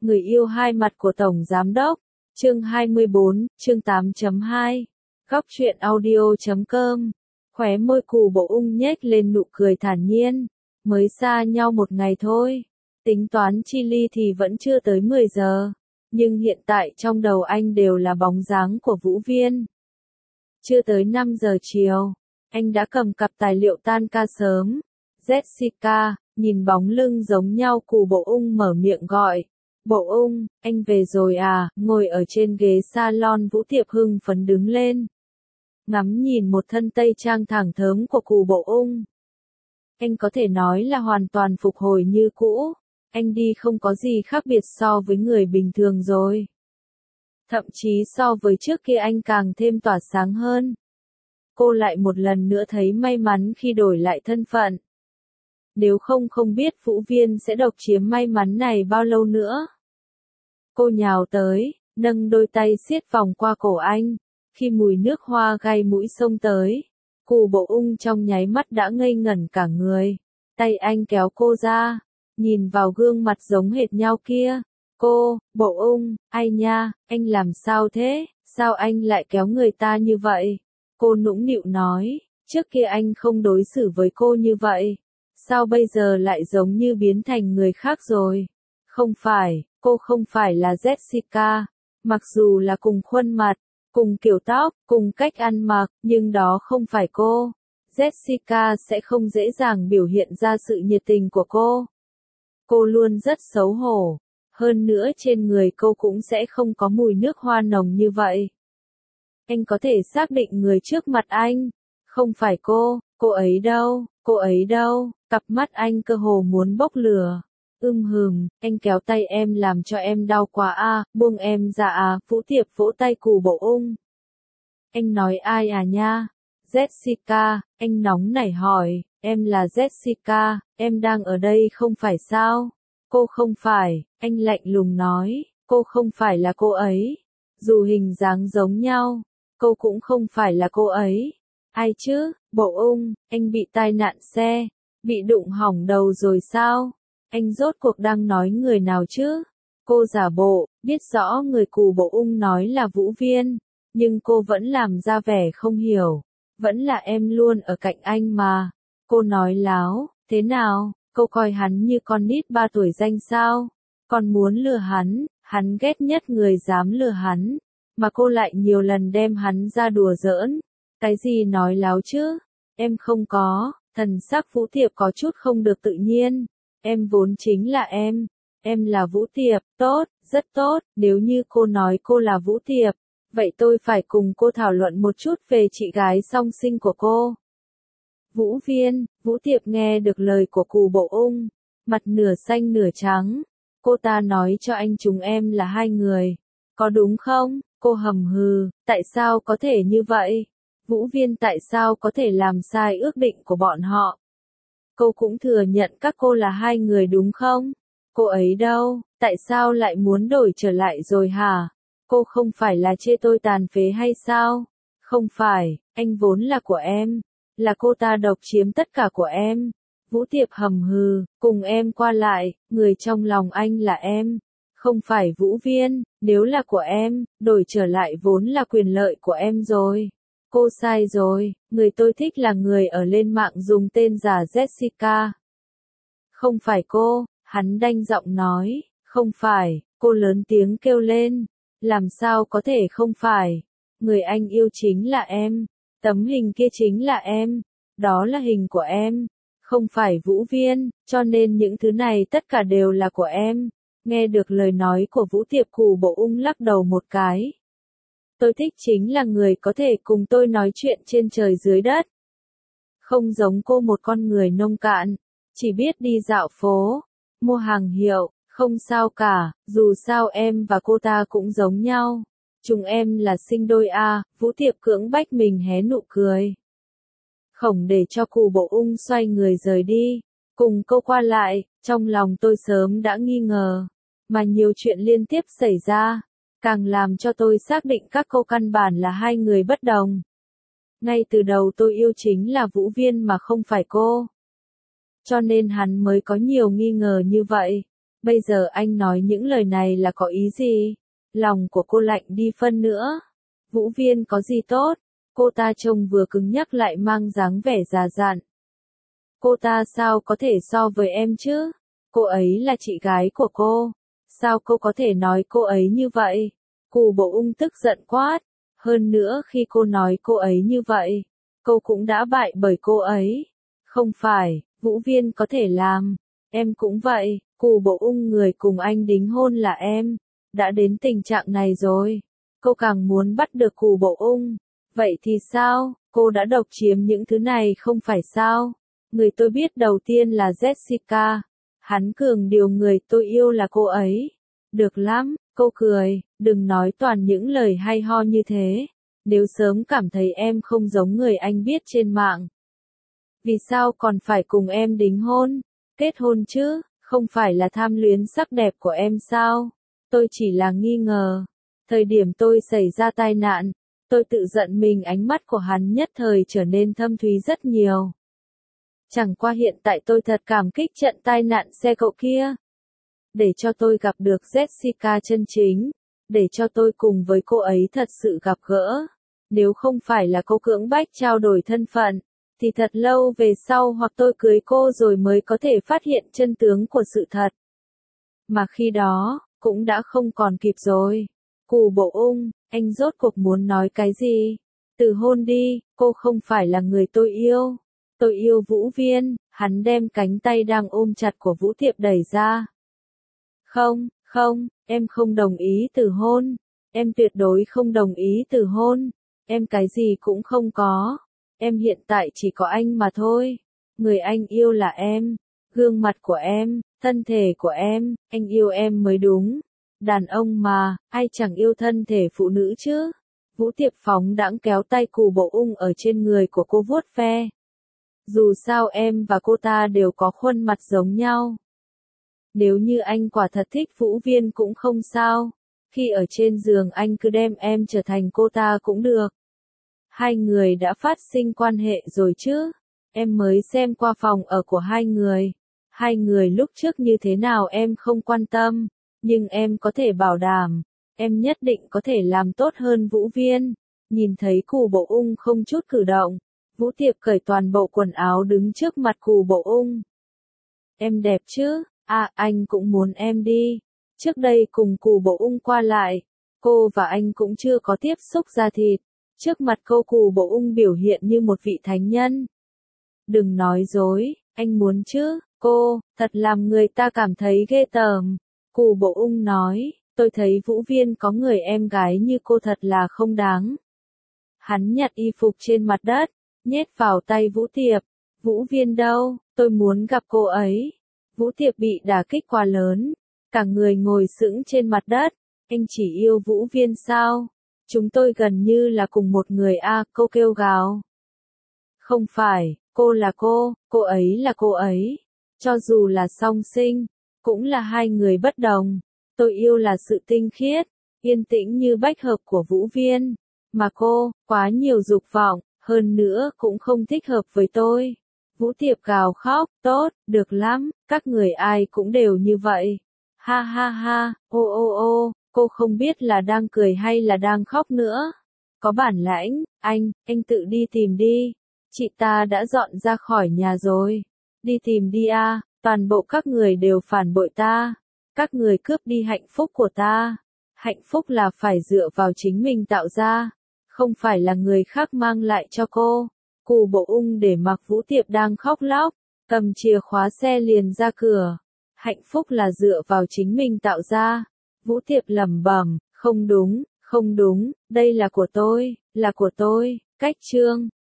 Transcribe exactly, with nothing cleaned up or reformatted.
Người yêu hai mặt của Tổng Giám Đốc. Chương hai mươi bốn, chương tám chấm hai. Góc truyện audio chấm com. Khóe môi Cù Bộ Ung nhếch lên nụ cười thản nhiên. Mới xa nhau một ngày thôi. Tính toán chi ly thì vẫn chưa tới mười giờ. Nhưng hiện tại trong đầu anh đều là bóng dáng của Vũ Viên. Chưa tới năm giờ chiều. Anh đã cầm cặp tài liệu tan ca sớm. Jessica, nhìn bóng lưng giống nhau Cù Bộ Ung mở miệng gọi. Bộ Ung, anh về rồi à, ngồi ở trên ghế salon Vũ Tiệp hưng phấn đứng lên. Ngắm nhìn một thân tây trang thẳng thớm của Cù Bộ Ung. Anh có thể nói là hoàn toàn phục hồi như cũ. Anh đi không có gì khác biệt so với người bình thường rồi. Thậm chí so với trước kia anh càng thêm tỏa sáng hơn. Cô lại một lần nữa thấy may mắn khi đổi lại thân phận. Nếu không không biết Vũ Viên sẽ độc chiếm may mắn này bao lâu nữa. Cô nhào tới, nâng đôi tay siết vòng qua cổ anh. Khi mùi nước hoa gai mũi xông tới, Cù Bộ Ung trong nháy mắt đã ngây ngẩn cả người. Tay anh kéo cô ra, nhìn vào gương mặt giống hệt nhau kia. Cô, Bộ Ung, ai nha, anh làm sao thế, sao anh lại kéo người ta như vậy? Cô nũng nịu nói, trước kia anh không đối xử với cô như vậy. Sao bây giờ lại giống như biến thành người khác rồi? Không phải, cô không phải là Jessica. Mặc dù là cùng khuôn mặt, cùng kiểu tóc, cùng cách ăn mặc, nhưng đó không phải cô. Jessica sẽ không dễ dàng biểu hiện ra sự nhiệt tình của cô. Cô luôn rất xấu hổ. Hơn nữa trên người cô cũng sẽ không có mùi nước hoa nồng như vậy. Anh có thể xác định người trước mặt anh. Không phải cô, cô ấy đâu, cô ấy đâu. Cặp mắt anh cơ hồ muốn bốc lửa. Ưm hừm, anh kéo tay em làm cho em đau quá à, buông em ra à, Vũ Tiệp vỗ tay Cù Bộ Ung. Anh nói ai à nha? Jessica, anh nóng nảy hỏi, em là Jessica, em đang ở đây không phải sao? Cô không phải, anh lạnh lùng nói, cô không phải là cô ấy. Dù hình dáng giống nhau, cô cũng không phải là cô ấy. Ai chứ, Bộ Ung, anh bị tai nạn xe, bị đụng hỏng đầu rồi sao? Anh rốt cuộc đang nói người nào chứ? Cô giả bộ, biết rõ người Cù Bộ Ung nói là Vũ Viên, nhưng cô vẫn làm ra vẻ không hiểu. Vẫn là em luôn ở cạnh anh mà. Cô nói láo, thế nào, cô coi hắn như con nít ba tuổi danh sao? Còn muốn lừa hắn, hắn ghét nhất người dám lừa hắn. Mà cô lại nhiều lần đem hắn ra đùa giỡn. Cái gì nói láo chứ? Em không có, thần sắc Vũ Tiệp có chút không được tự nhiên. Em vốn chính là em. Em là Vũ Tiệp, tốt, rất tốt, nếu như cô nói cô là Vũ Tiệp, vậy tôi phải cùng cô thảo luận một chút về chị gái song sinh của cô. Vũ Viên, Vũ Tiệp nghe được lời của Cù Bộ Ung, mặt nửa xanh nửa trắng. Cô ta nói cho anh chúng em là hai người. Có đúng không? Cô hầm hừ, tại sao có thể như vậy? Vũ Viên tại sao có thể làm sai ước định của bọn họ? Cô cũng thừa nhận các cô là hai người đúng không? Cô ấy đâu, tại sao lại muốn đổi trở lại rồi hả? Cô không phải là chê tôi tàn phế hay sao? Không phải, anh vốn là của em. Là cô ta độc chiếm tất cả của em. Vũ Tiệp hầm hừ, cùng em qua lại, người trong lòng anh là em. Không phải Vũ Viên, nếu là của em, đổi trở lại vốn là quyền lợi của em rồi. Cô sai rồi, người tôi thích là người ở lên mạng dùng tên giả Jessica. Không phải cô, hắn đanh giọng nói, không phải, cô lớn tiếng kêu lên. Làm sao có thể không phải, người anh yêu chính là em, tấm hình kia chính là em, đó là hình của em, không phải Vũ Viên, cho nên những thứ này tất cả đều là của em. Nghe được lời nói của Vũ Tiệp Cù Bộ Ung lắc đầu một cái. Tôi thích chính là người có thể cùng tôi nói chuyện trên trời dưới đất. Không giống cô một con người nông cạn, chỉ biết đi dạo phố, mua hàng hiệu, không sao cả, dù sao em và cô ta cũng giống nhau. Chúng em là sinh đôi a, Vũ Tiệp cưỡng bách mình hé nụ cười. Khổng để cho Cù Bộ Ung xoay người rời đi, cùng cô qua lại, trong lòng tôi sớm đã nghi ngờ, mà nhiều chuyện liên tiếp xảy ra, càng làm cho tôi xác định các cô căn bản là hai người bất đồng. Ngay từ đầu tôi yêu chính là Vũ Viên mà không phải cô. Cho nên hắn mới có nhiều nghi ngờ như vậy. Bây giờ anh nói những lời này là có ý gì? Lòng của cô lạnh đi phân nữa. Vũ Viên có gì tốt? Cô ta trông vừa cứng nhắc lại mang dáng vẻ già dặn. Cô ta sao có thể so với em chứ? Cô ấy là chị gái của cô. Sao cô có thể nói cô ấy như vậy? Cù Bộ Ung tức giận quát. Hơn nữa khi cô nói cô ấy như vậy, cô cũng đã bại bởi cô ấy. Không phải, Vũ Viên có thể làm. Em cũng vậy, Cù Bộ Ung người cùng anh đính hôn là em. Đã đến tình trạng này rồi. Cô càng muốn bắt được Cù Bộ Ung. Vậy thì sao? Cô đã độc chiếm những thứ này không phải sao? Người tôi biết đầu tiên là Jessica. Hắn cường điều người tôi yêu là cô ấy. Được lắm, cô cười, đừng nói toàn những lời hay ho như thế. Nếu sớm cảm thấy em không giống người anh biết trên mạng. Vì sao còn phải cùng em đính hôn? Kết hôn chứ, không phải là tham luyến sắc đẹp của em sao? Tôi chỉ là nghi ngờ. Thời điểm tôi xảy ra tai nạn, tôi tự giận mình, ánh mắt của hắn nhất thời trở nên thâm thúy rất nhiều. Chẳng qua hiện tại tôi thật cảm kích trận tai nạn xe cộ kia. Để cho tôi gặp được Jessica chân chính. Để cho tôi cùng với cô ấy thật sự gặp gỡ. Nếu không phải là cô cưỡng bách trao đổi thân phận, thì thật lâu về sau hoặc tôi cưới cô rồi mới có thể phát hiện chân tướng của sự thật. Mà khi đó, cũng đã không còn kịp rồi. Cù Bộ Ung, anh rốt cuộc muốn nói cái gì? Từ hôn đi, cô không phải là người tôi yêu. Tôi yêu Vũ Viên. Hắn đem cánh tay đang ôm chặt của Vũ Tiệp đẩy ra. Không, không, em không đồng ý từ hôn. Em tuyệt đối không đồng ý từ hôn. Em cái gì cũng không có. Em hiện tại chỉ có anh mà thôi. Người anh yêu là em. Gương mặt của em, thân thể của em, anh yêu em mới đúng. Đàn ông mà, ai chẳng yêu thân thể phụ nữ chứ? Vũ Tiệp phóng đãng kéo tay Cù Bộ Ung ở trên người của cô vuốt ve. Dù sao em và cô ta đều có khuôn mặt giống nhau. Nếu như anh quả thật thích Vũ Viên cũng không sao. Khi ở trên giường anh cứ đem em trở thành cô ta cũng được. Hai người đã phát sinh quan hệ rồi chứ? Em mới xem qua phòng ở của hai người. Hai người lúc trước như thế nào em không quan tâm. Nhưng em có thể bảo đảm, em nhất định có thể làm tốt hơn Vũ Viên. Nhìn thấy Cù Bộ Ung không chút cử động, Vũ Tiệp cởi toàn bộ quần áo đứng trước mặt Cù Bộ Ung. Em đẹp chứ? À, anh cũng muốn em đi. Trước đây cùng Cù Bộ Ung qua lại, cô và anh cũng chưa có tiếp xúc da thịt. Trước mặt cô Cù Bộ Ung biểu hiện như một vị thánh nhân. Đừng nói dối, anh muốn chứ? Cô, thật làm người ta cảm thấy ghê tởm. Cù Bộ Ung nói, tôi thấy Vũ Viên có người em gái như cô thật là không đáng. Hắn nhặt y phục trên mặt đất, nhét vào tay Vũ Tiệp. Vũ Viên đâu, tôi muốn gặp cô ấy. Vũ Tiệp bị đả kích quá lớn, cả người ngồi sững trên mặt đất. Anh chỉ yêu Vũ Viên sao? Chúng tôi gần như là cùng một người a, à, cô kêu gào. Không phải, cô là cô, cô ấy là cô ấy. Cho dù là song sinh, cũng là hai người bất đồng. Tôi yêu là sự tinh khiết, yên tĩnh như bách hợp của Vũ Viên. Mà cô, quá nhiều dục vọng, hơn nữa cũng không thích hợp với tôi. Vũ Tiệp gào khóc, tốt, được lắm, các người ai cũng đều như vậy. Ha ha ha, ô ô ô, cô không biết là đang cười hay là đang khóc nữa. Có bản lãnh, anh, anh tự đi tìm đi. Chị ta đã dọn ra khỏi nhà rồi. Đi tìm đi a, toàn bộ các người đều phản bội ta. Các người cướp đi hạnh phúc của ta. Hạnh phúc là phải dựa vào chính mình tạo ra, không phải là người khác mang lại cho cô. Cù Bộ Ung để mặc Vũ Tiệp đang khóc lóc, cầm chìa khóa xe liền ra cửa. Hạnh phúc là dựa vào chính mình tạo ra. Vũ Tiệp lẩm bẩm, không đúng, không đúng, đây là của tôi, là của tôi. Cách chương